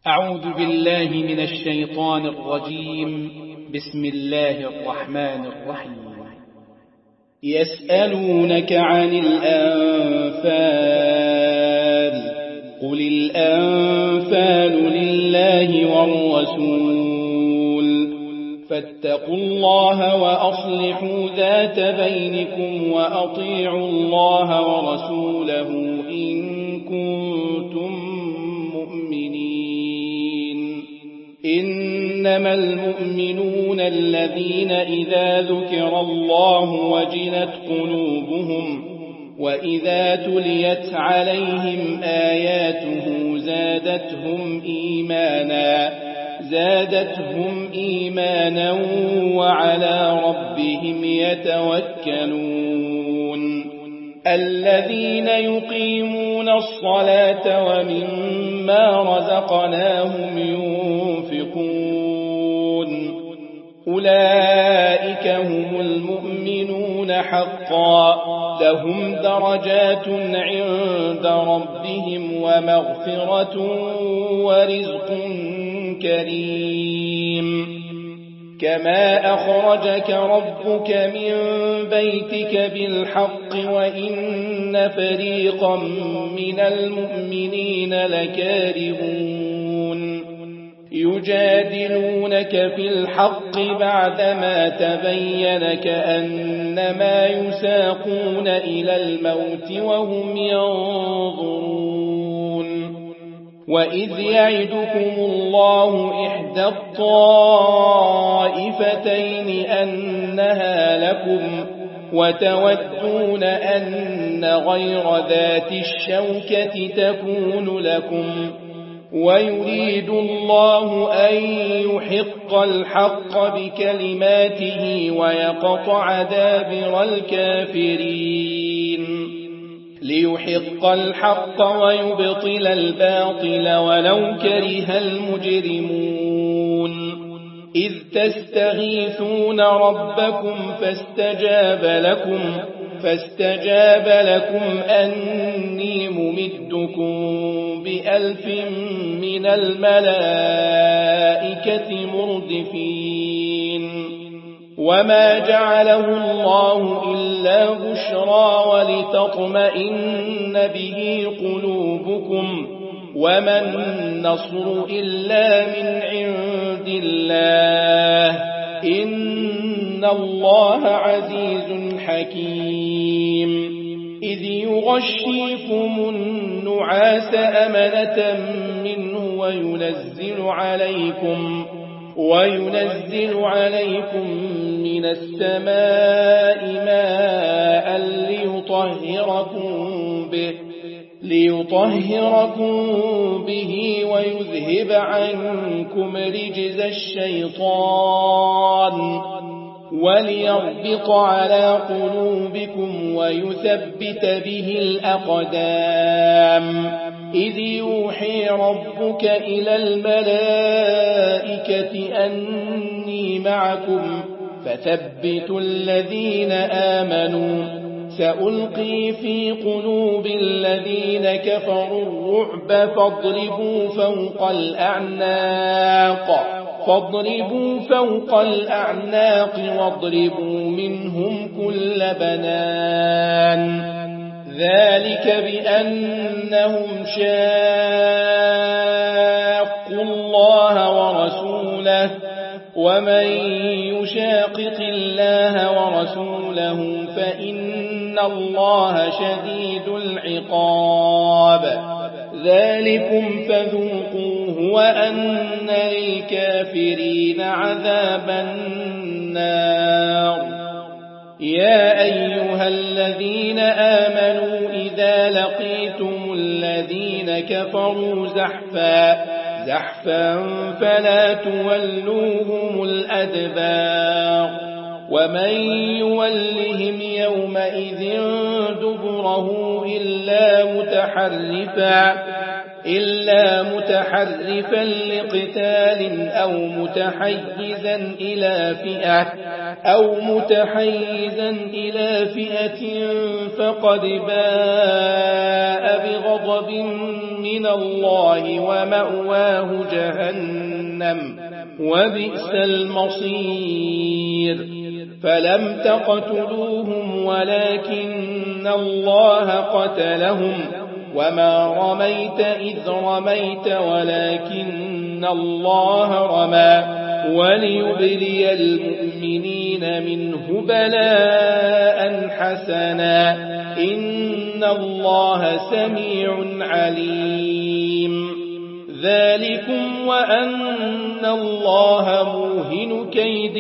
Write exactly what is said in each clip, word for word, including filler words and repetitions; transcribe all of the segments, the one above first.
أعوذ بالله من الشيطان الرجيم. بسم الله الرحمن الرحيم. يسألونك عن الأنفال قل الأنفال لله والرسول فاتقوا الله وأصلحوا ذات بينكم وأطيعوا الله ورسوله إن كنتم مؤمنين. إنما المؤمنون الذين إذا ذكر الله وجلت قلوبهم وإذا تليت عليهم آياته زادتهم إيمانا زادتهم إيمانا وعلى ربهم يتوكلون. الذين يقيمون الصلاة ومما رزقناهم ينفقون أولئك هم المؤمنون حقا لهم درجات عند ربهم ومغفرة ورزق كريم. كما أخرجك ربك من بيتك بالحق وإن فريقا من المؤمنين لكارهون يجادلونك في الحق بعدما تبين كأنما يساقون إلى الموت وهم ينظرون. وإذ يعدكم الله إحدى الطائفتين أنها لكم وتودون أن غير ذات الشوكة تكون لكم ويريد الله أن يحق الحق بكلماته ويقطع دابر الكافرين. ليحق الحق ويبطل الباطل ولو كره المجرمون. إذ تستغيثون ربكم فاستجاب لكم فاستجاب لكم أني ممدكم بألف من الملائكة مردفين. وما جعله الله إلا بشرى ولتطمئن به قلوبكم وما النصر إلا من عند الله إن الله عزيز حكيم. إذ يغشيكم النعاس أمنة منه وينزل عليكم وينزل عليكم من السماء ماء ليطهركم به ليطهركم به ويذهب عنكم رجز الشيطان وليربط على قلوبكم ويثبت به الأقدام. إذ يوحي ربك إلى الملائكة أني معكم فثبتوا الذين آمنوا سألقي في قلوب الذين كفروا الرعب فاضربوا فوق الأعناق فاضربوا فوق الأعناق واضربوا منهم كل بنان. ذلك بأنهم شاقوا الله ورسوله ومن يشاقق الله ورسوله فإن الله شديد العقاب. ذلكم فذوقوه وأن للكافرين عذاب النار. يا أيها الذين آمنوا إذا لقيتم الذين كفروا زحفا زحفا فلا تولوهم الأدبار. ومن يولهم يومئذ دبره إلا متحرفا إلا متحرفا لقتال أو متحيزا إلى فئة أو متحيزا إلى فئة فقد باء بغضب من من الله ومأواه جهنم وبئس المصير فلم تقتلوهم ولكن الله قتلهم وما رميت إذ رميت ولكن الله رمى وليبلي المؤمنين منه بلاء حسنا إن الله سميع عليم ذلكم وأن الله موهن كيد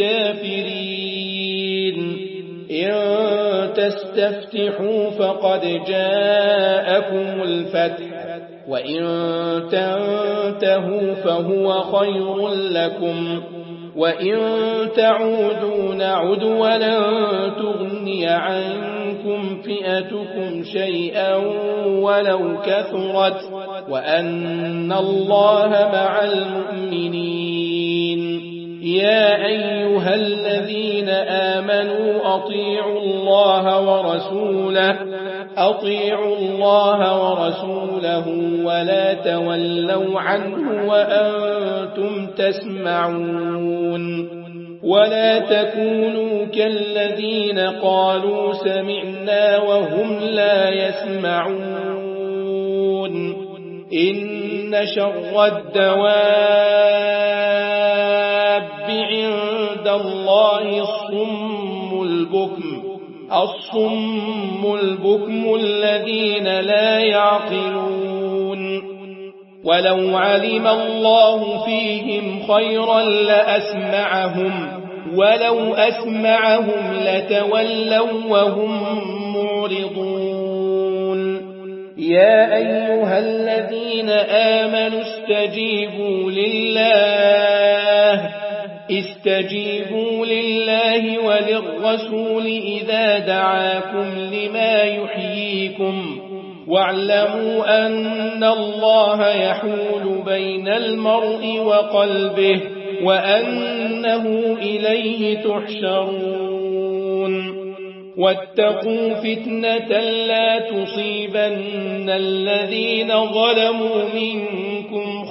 الكافرين إن تستفتحوا فقد جاءكم الفتح وإن تنتهوا فهو خير لكم وإن تعودوا نعد ولن تغني عنكم فئتكم شيئا ولو كثرت وأن الله مع المؤمنين يا أيها الذين آمنوا أطيعوا الله ورسوله أطيعوا الله ورسوله ولا تولوا عنه وأنتم تسمعون ولا تكونوا كالذين قالوا سمعنا وهم لا يسمعون إن شر الدواب عند الله الصم البكم الصم البكم الذين لا يعقلون ولو علم الله فيهم خيرا لأسمعهم ولو أسمعهم لتولوا وهم معرضون يا أيها الذين آمنوا استجيبوا لله استجيبوا لله وللرسول إذا دعاكم لما يحييكم واعلموا أن الله يحول بين المرء وقلبه وأنه إليه تحشرون واتقوا فتنة لا تصيبن الذين ظلموا منكم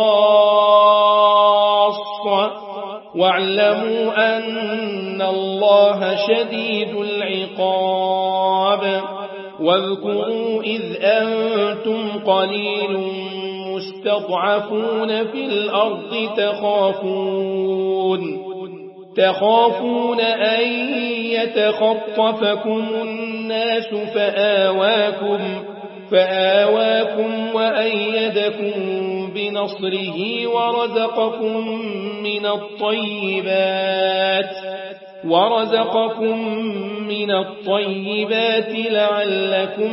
خاصة واعلموا أن الله شديد العقاب واذكروا إذ أنتم قليل مستضعفون في الأرض تخافون تخافون أن يتخطفكم الناس فآواكم فآواكم وأيدكم بنصره ورزقكم من الطيبات ورزقكم من الطيبات لعلكم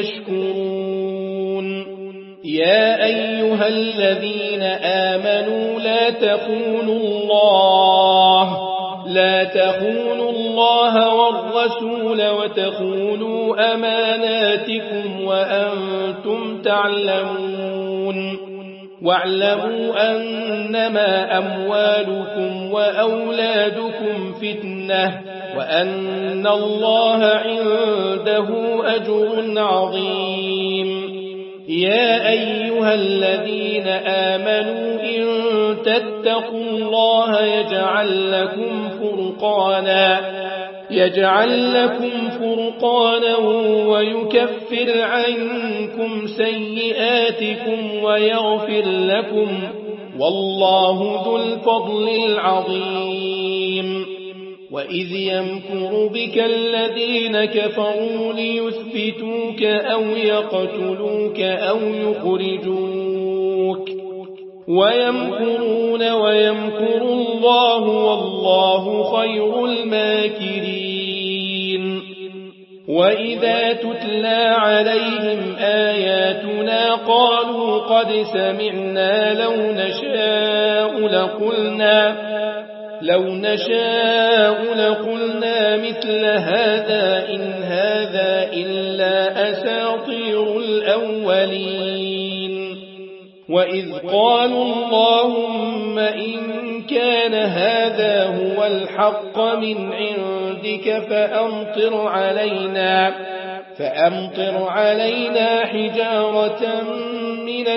تشكرون يا أيها الذين آمنوا لا تخونوا الله لا تخونوا الله والرسول وتخونوا أماناتكم وأنتم تعلمون واعلموا أنما أموالكم وأولادكم فتنة وأن الله عنده أجر عظيم يا أيها الذين آمنوا إن تتقوا الله يجعل لكم فرقانا يجعل لكم فرقانا ويكفر عنكم سيئاتكم ويغفر لكم والله ذو الفضل العظيم وإذ يمكر بك الذين كفروا ليثبتوك أو يقتلوك أو يخرجوك ويمكرون ويمكر الله والله خير الماكرين وإذا تتلى عليهم آياتنا قالوا قد سمعنا لو نشاء لقلنا لو نشاء لقلنا مثل هذا إن هذا إلا أساطير الأولين وإذ قالوا اللهم إن كان هذا هو الحق من عندك فأمطر علينا فأمطر علينا حجارة من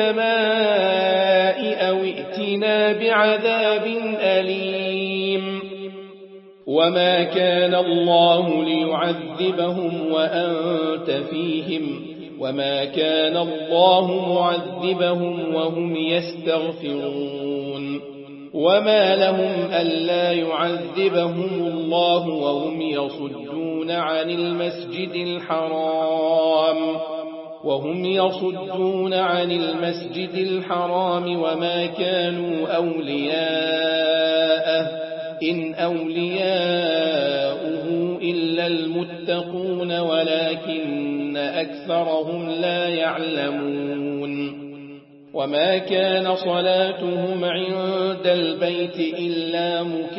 السماء أو ائتنا بعذاب أليم وما كان الله ليعذبهم وأنت فيهم وما كان الله معذبهم وهم يستغفرون وما لهم ألا يعذبهم الله وهم يصدون عن المسجد الحرام وهم يصدون عن المسجد الحرام وما كانوا أولياءه إن أولياؤه إلا المتقون ولكن أكثرهم لا يعلمون وما كان صلاتهم عند البيت إلا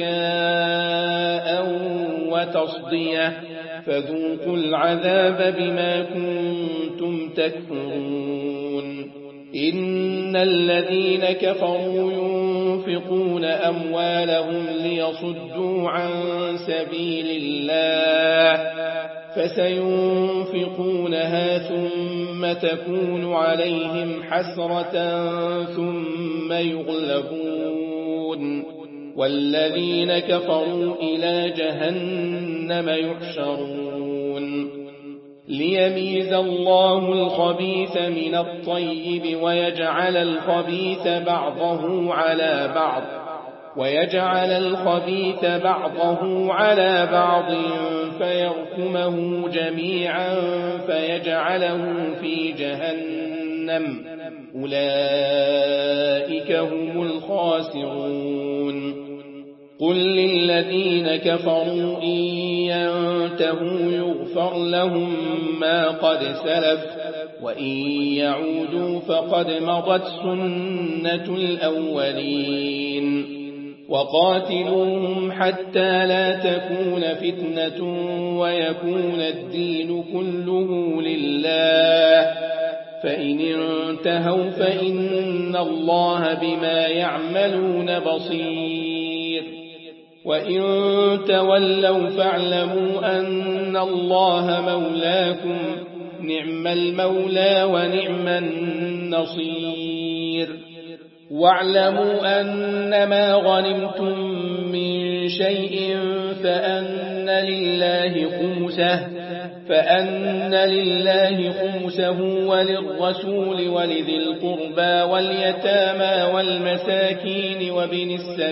مكاء وتصدية فذوقوا العذاب بما كنتم تكفرون إن الذين كفروا ينفقون أموالهم ليصدوا عن سبيل الله فسينفقونها ثم تكون عليهم حسرة ثم يغلبون والذين كفروا إلى جهنم يحشرون ليميز الله الخبيث من الطيب ويجعل الخبيث بعضه على بعض ويجعل الخبيث بعضه على بعض فيركمه جميعا فيجعله في جهنم أولئك هم الخاسرون قل للذين كفروا إن ينتهوا يغفر لهم ما قد سلف وإن يعودوا فقد مضت سنة الأولين وقاتلوهم حتى لا تكون فتنة ويكون الدين كله لله فإن انتهوا فإن الله بما يعملون بصير وإن تولوا فاعلموا أن الله مولاكم نعم المولى ونعم النصير واعلموا أنما غنمتم من شيء فأن لله خمسه فأن لله خمسه وللرسول ولذي القربى واليتامى والمساكين وابن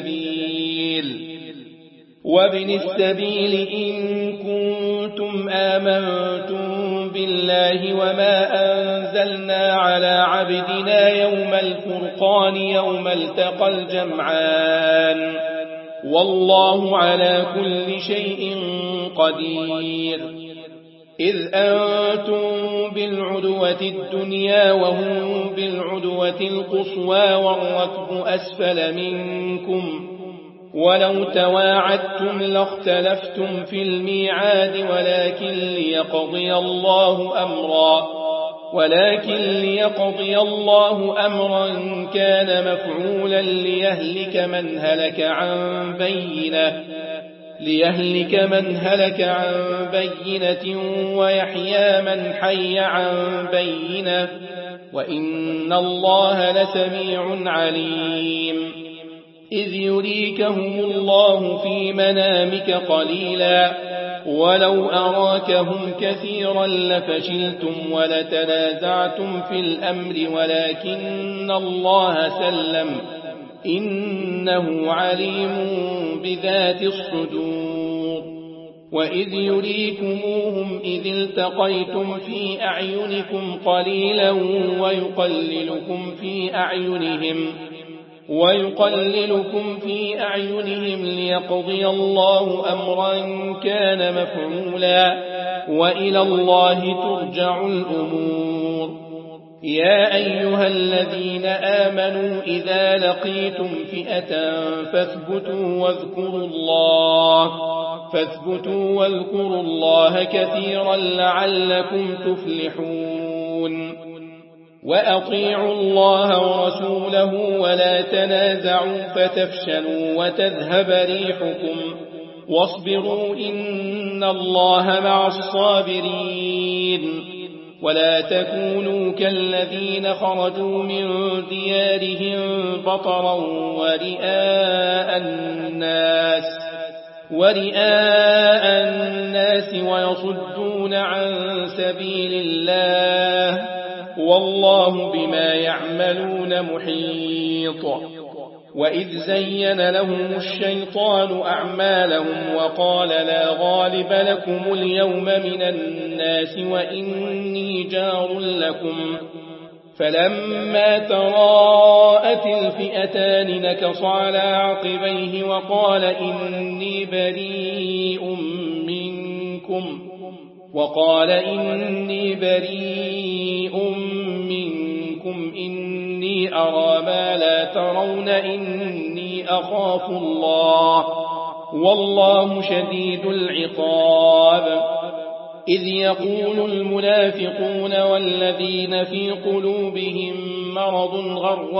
السبيل وابن السبيل إن كنتم آمنتم بالله وما أنزلنا على عبدنا يوم الفرقان يوم التقى الجمعان والله على كل شيء قدير إذ أنتم بالعدوة الدنيا وهم بالعدوة القصوى والركب أسفل منكم ولو تواعدتم لاختلفتم في الميعاد ولكن ليقضي الله أمرا ولكن ليقضي الله أمرا كان مفعولا ليهلك من هلك عن بينة ليهلك من هلك عن بينة ويحيى من حي عن بينة وإن الله لسميع عليم إذ يريكهم الله في منامك قليلا ولو أراكهم كثيرا لفشلتم ولتنازعتم في الأمر ولكن الله سلم إنه عليم بذات الصدور وإذ يريكموهم إذ التقيتم في أعينكم قليلا ويقللكم في أعينهم ويقللكم في أعينهم ليقضي الله أمرا كان مفعولا وإلى الله ترجع الأمور يا أيها الذين آمنوا إذا لقيتم فئة فاثبتوا واذكروا الله فاثبتوا واذكروا الله كثيرا لعلكم تفلحون وأطيعوا الله ورسوله ولا تنازعوا فتفشلوا وتذهب ريحكم واصبروا إن الله مع الصابرين ولا تكونوا كالذين خرجوا من ديارهم بطرا ورئاء الناس ورئاء الناس ويصدون عن سبيل الله والله بما يعملون محيط. وإذ زين لهم الشيطان أعمالهم وقال لا غالب لكم اليوم من الناس وإني جار لكم فلما تراءت الفئتان نكص على عقبيه وقال إني بريء منكم وقال إني بريء منكم إني أرى ما لا ترون إني أخاف الله والله شديد العقاب. إذ يقول المنافقون والذين في قلوبهم مرض غر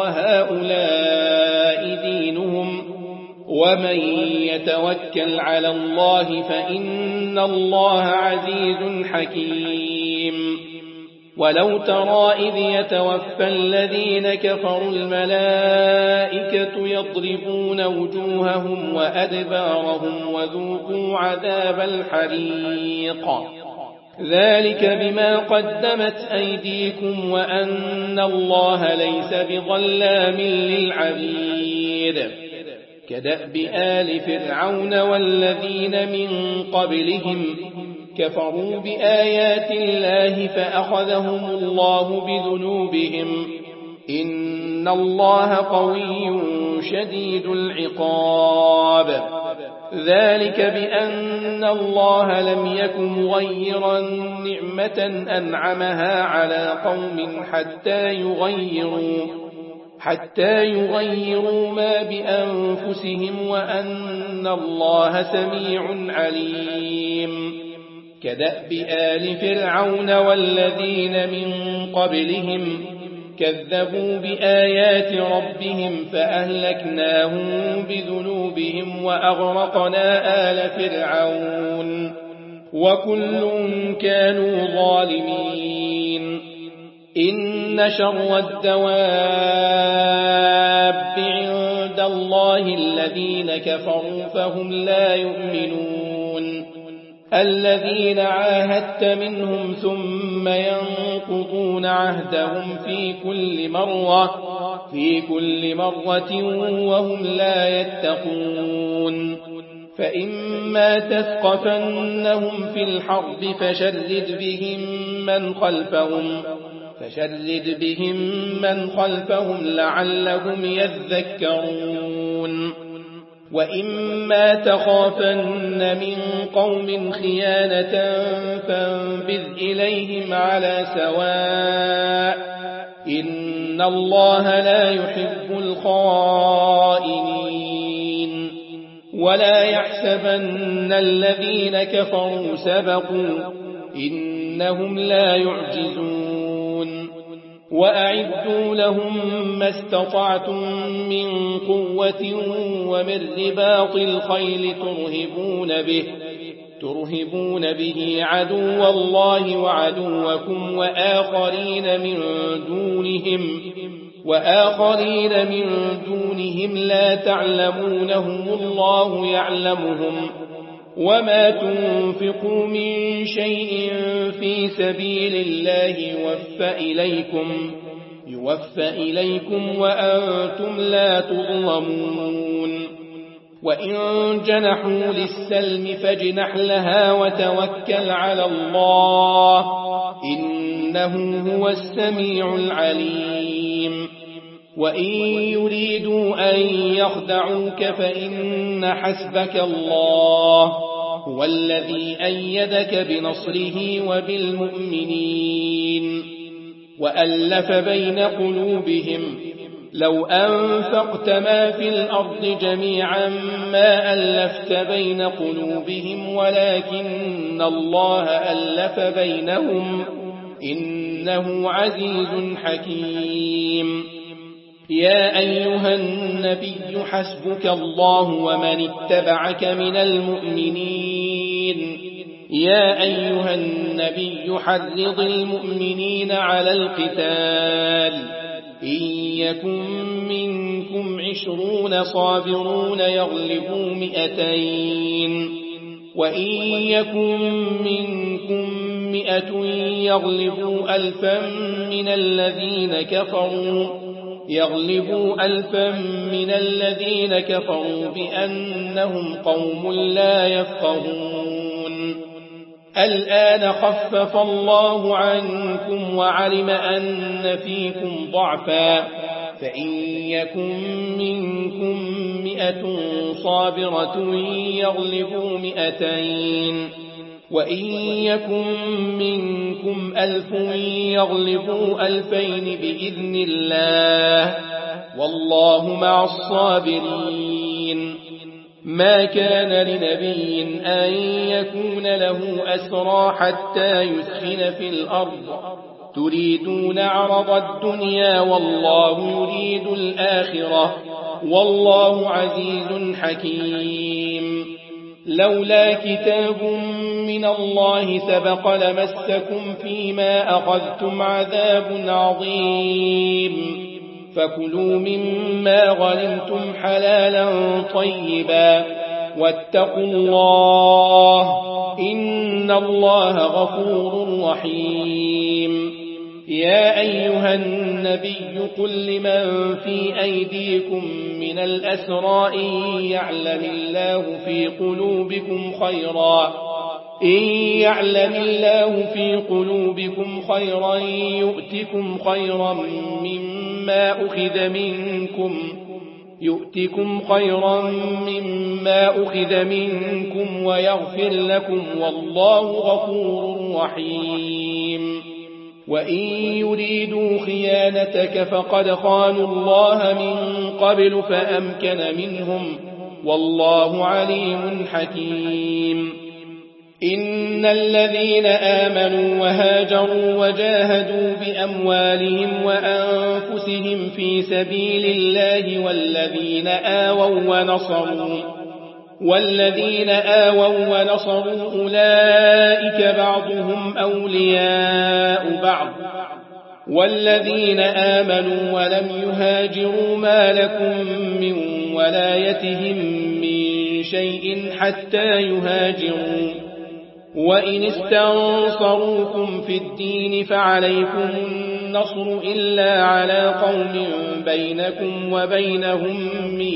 هؤلاء دينهم ومن يتوكل على الله فإن الله عزيز حكيم. ولو ترى إذ يتوفى الذين كفروا الملائكة يضربون وجوههم وأدبارهم وذوقوا عذاب الحريق ذلك بما قدمت أيديكم وأن الله ليس بظلام للعبيد. كدأب آل فرعون والذين من قبلهم كفروا بآيات الله فأخذهم الله بذنوبهم إن الله قوي شديد العقاب. ذلك بأن الله لم يكن مغيرا نعمة أنعمها على قوم حتى يغيروا حتى يغيروا ما بأنفسهم وأن الله سميع عليم. كدأب آل فرعون والذين من قبلهم كذبوا بآيات ربهم فأهلكناهم بذنوبهم وأغرقنا آل فرعون وكل كانوا ظالمين. إن شر الدواب عند الله الذين كفروا فهم لا يؤمنون الذين عاهدت منهم ثم ينقضون عهدهم في كل مرة في كل مرة وهم لا يتقون. فإما تثقفنهم في الحرب فشرد بهم من خلفهم فشرد بهم من خلفهم لعلهم يذكرون. وإما تخافن من قوم خيانة فانبذ إليهم على سواء إن الله لا يحب الخائنين. ولا يحسبن الذين كفروا سبقوا إنهم لا يعجزون. وأعدوا لهم ما استطعتم من قوة ومن رباط الخيل ترهبون به ترهبون به عدو الله وعدوكم وآخرين من دونهم وآخرين من دونهم لا تعلمونهم الله يعلمهم. وما تنفقوا من شيء في سبيل الله يوفى إليكم يوفى إليكم وأنتم لا تظلمون. وإن جنحوا للسلم فاجنح لها وتوكل على الله إنه هو السميع العليم. وإن يريدوا أن يخدعوك فإن حسبك الله هو الذي أيدك بنصره وبالمؤمنين. وألف بين قلوبهم لو أنفقت ما في الأرض جميعا ما ألفت بين قلوبهم ولكن الله ألف بينهم إنه عزيز حكيم. يا أيها النبي حسبك الله ومن اتبعك من المؤمنين يا أيها النبي حرض المؤمنين على القتال إن يكن منكم عشرون صابرون يغلبوا مئتين وإن يكن منكم مئة يغلبوا ألفا من الذين كفروا يغلبوا ألفا من الذين كفروا بأنهم قوم لا يفقهون الآن خفف الله عنكم وعلم أن فيكم ضعفا فإن يكن منكم مئة صابرة يغلبوا مئتين وإن يكن منكم ألف يغلبوا ألفين بإذن الله والله مع الصابرين ما كان لنبي أن يكون له أسرى حتى يسخن في الأرض تريدون عرض الدنيا والله يريد الآخرة والله عزيز حكيم لولا كتاب من الله سبق لمسكم فيما أخذتم عذاب عظيم فكلوا مما غنمتم حلالا طيبا واتقوا الله إن الله غفور رحيم يا أيها النبي قل لمن في أيديكم من الأسرى إن يعلم الله في قلوبكم خيرا إن يعلم الله في قلوبكم خيرا يؤتكم خيرا مما أخذ منكم يؤتكم خيرا مما أخذ منكم ويغفر لكم والله غفور رحيم وإن يريدوا خيانتك فقد خانوا الله من قبل فأمكن منهم والله عليم حكيم إن الذين آمنوا وهاجروا وجاهدوا بأموالهم وأنفسهم في سبيل الله والذين آووا ونصروا والذين آووا ونصروا أولئك بعضهم أولياء بعض والذين آمنوا ولم يهاجروا ما لكم من ولايتهم من شيء حتى يهاجروا وإن استنصروكم في الدين فعليكم النصر إلا على قوم بينكم وبينهم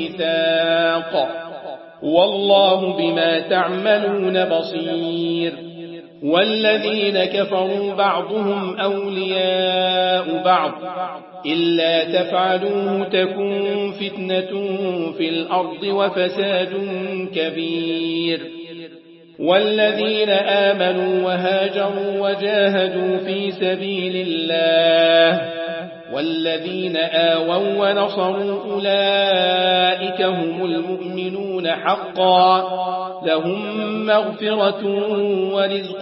ميثاق والله بما تعملون بصير والذين كفروا بعضهم أولياء بعض إلا تفعلوه تكن فتنة في الأرض وفساد كبير والذين آمنوا وهاجروا وجاهدوا في سبيل الله والذين آووا ونصروا أولئك هم المؤمنون حقا لهم مغفرة ورزق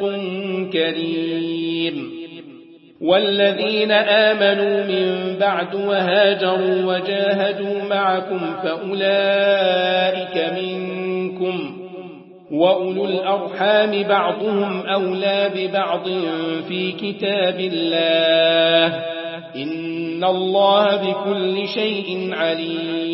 كريم والذين آمنوا من بعد وهاجروا وجاهدوا معكم فأولئك منكم وأولو الأرحام بعضهم أولى ببعض في كتاب الله إن الله بكل شيء عليم